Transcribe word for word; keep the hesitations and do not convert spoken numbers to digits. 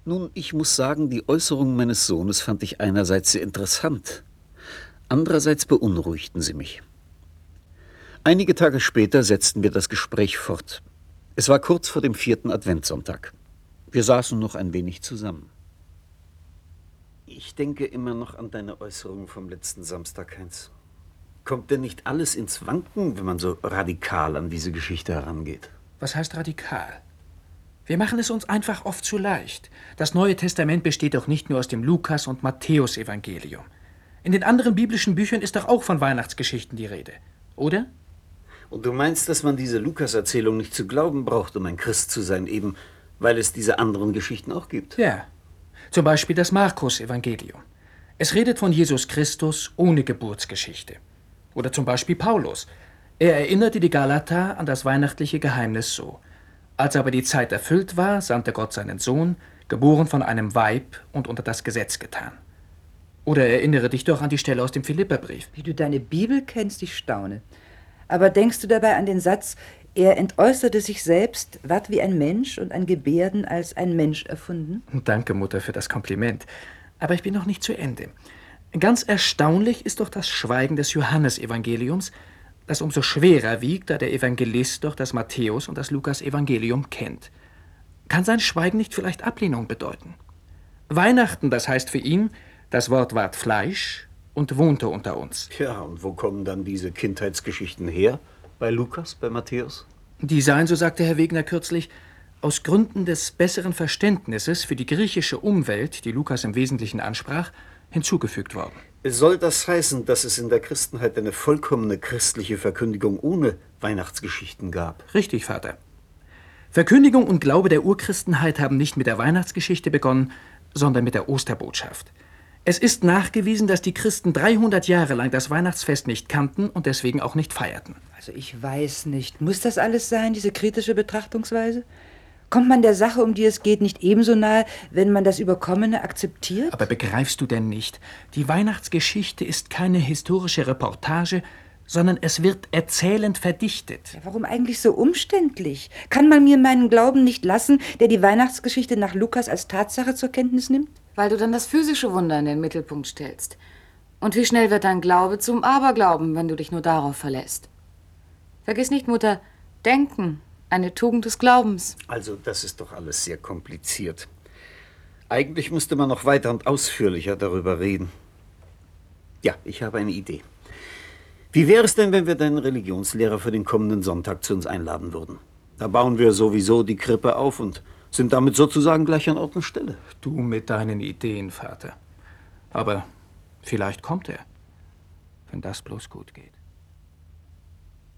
Nun, ich muss sagen, die Äußerungen meines Sohnes fand ich einerseits sehr interessant, andererseits beunruhigten sie mich. Einige Tage später setzten wir das Gespräch fort. Es war kurz vor dem vierten Adventssonntag. Wir saßen noch ein wenig zusammen. Ich denke immer noch an deine Äußerungen vom letzten Samstag, Heinz. Kommt denn nicht alles ins Wanken, wenn man so radikal an diese Geschichte herangeht? Was heißt radikal? Wir machen es uns einfach oft zu leicht. Das Neue Testament besteht doch nicht nur aus dem Lukas- und Matthäus-Evangelium. In den anderen biblischen Büchern ist doch auch von Weihnachtsgeschichten die Rede, oder? Und du meinst, dass man diese Lukas-Erzählung nicht zu glauben braucht, um ein Christ zu sein, eben weil es diese anderen Geschichten auch gibt? Ja, zum Beispiel das Markus-Evangelium. Es redet von Jesus Christus ohne Geburtsgeschichte. Oder zum Beispiel Paulus. Er erinnerte die Galater an das weihnachtliche Geheimnis so: Als aber die Zeit erfüllt war, sandte Gott seinen Sohn, geboren von einem Weib und unter das Gesetz getan. Oder erinnere dich doch an die Stelle aus dem Philipperbrief. Wie du deine Bibel kennst, ich staune. Aber denkst du dabei an den Satz, er entäußerte sich selbst, ward wie ein Mensch und an Gebärden als ein Mensch erfunden? Danke, Mutter, für das Kompliment. Aber ich bin noch nicht zu Ende. Ganz erstaunlich ist doch das Schweigen des Johannesevangeliums, das umso schwerer wiegt, da der Evangelist doch das Matthäus- und das Lukas-Evangelium kennt. Kann sein Schweigen nicht vielleicht Ablehnung bedeuten? Weihnachten, das heißt für ihn, das Wort ward Fleisch und wohnte unter uns. Ja, und wo kommen dann diese Kindheitsgeschichten her? Bei Lukas, bei Matthäus? Die seien, so sagte Herr Wegner kürzlich, aus Gründen des besseren Verständnisses für die griechische Umwelt, die Lukas im Wesentlichen ansprach, hinzugefügt worden. Soll das heißen, dass es in der Christenheit eine vollkommene christliche Verkündigung ohne Weihnachtsgeschichten gab? Richtig, Vater. Verkündigung und Glaube der Urchristenheit haben nicht mit der Weihnachtsgeschichte begonnen, sondern mit der Osterbotschaft. Es ist nachgewiesen, dass die Christen dreihundert Jahre lang das Weihnachtsfest nicht kannten und deswegen auch nicht feierten. Also ich weiß nicht. Muss das alles sein, diese kritische Betrachtungsweise? Kommt man der Sache, um die es geht, nicht ebenso nahe, wenn man das Überkommene akzeptiert? Aber begreifst du denn nicht, die Weihnachtsgeschichte ist keine historische Reportage, sondern es wird erzählend verdichtet. Ja, warum eigentlich so umständlich? Kann man mir meinen Glauben nicht lassen, der die Weihnachtsgeschichte nach Lukas als Tatsache zur Kenntnis nimmt? Weil du dann das physische Wunder in den Mittelpunkt stellst. Und wie schnell wird dein Glaube zum Aberglauben, wenn du dich nur darauf verlässt? Vergiss nicht, Mutter, Denken, eine Tugend des Glaubens. Also, das ist doch alles sehr kompliziert. Eigentlich müsste man noch weiter und ausführlicher darüber reden. Ja, ich habe eine Idee. Wie wäre es denn, wenn wir deinen Religionslehrer für den kommenden Sonntag zu uns einladen würden? Da bauen wir sowieso die Krippe auf und sind damit sozusagen gleich an Ort und Stelle. Du mit deinen Ideen, Vater. Aber vielleicht kommt er, wenn das bloß gut geht.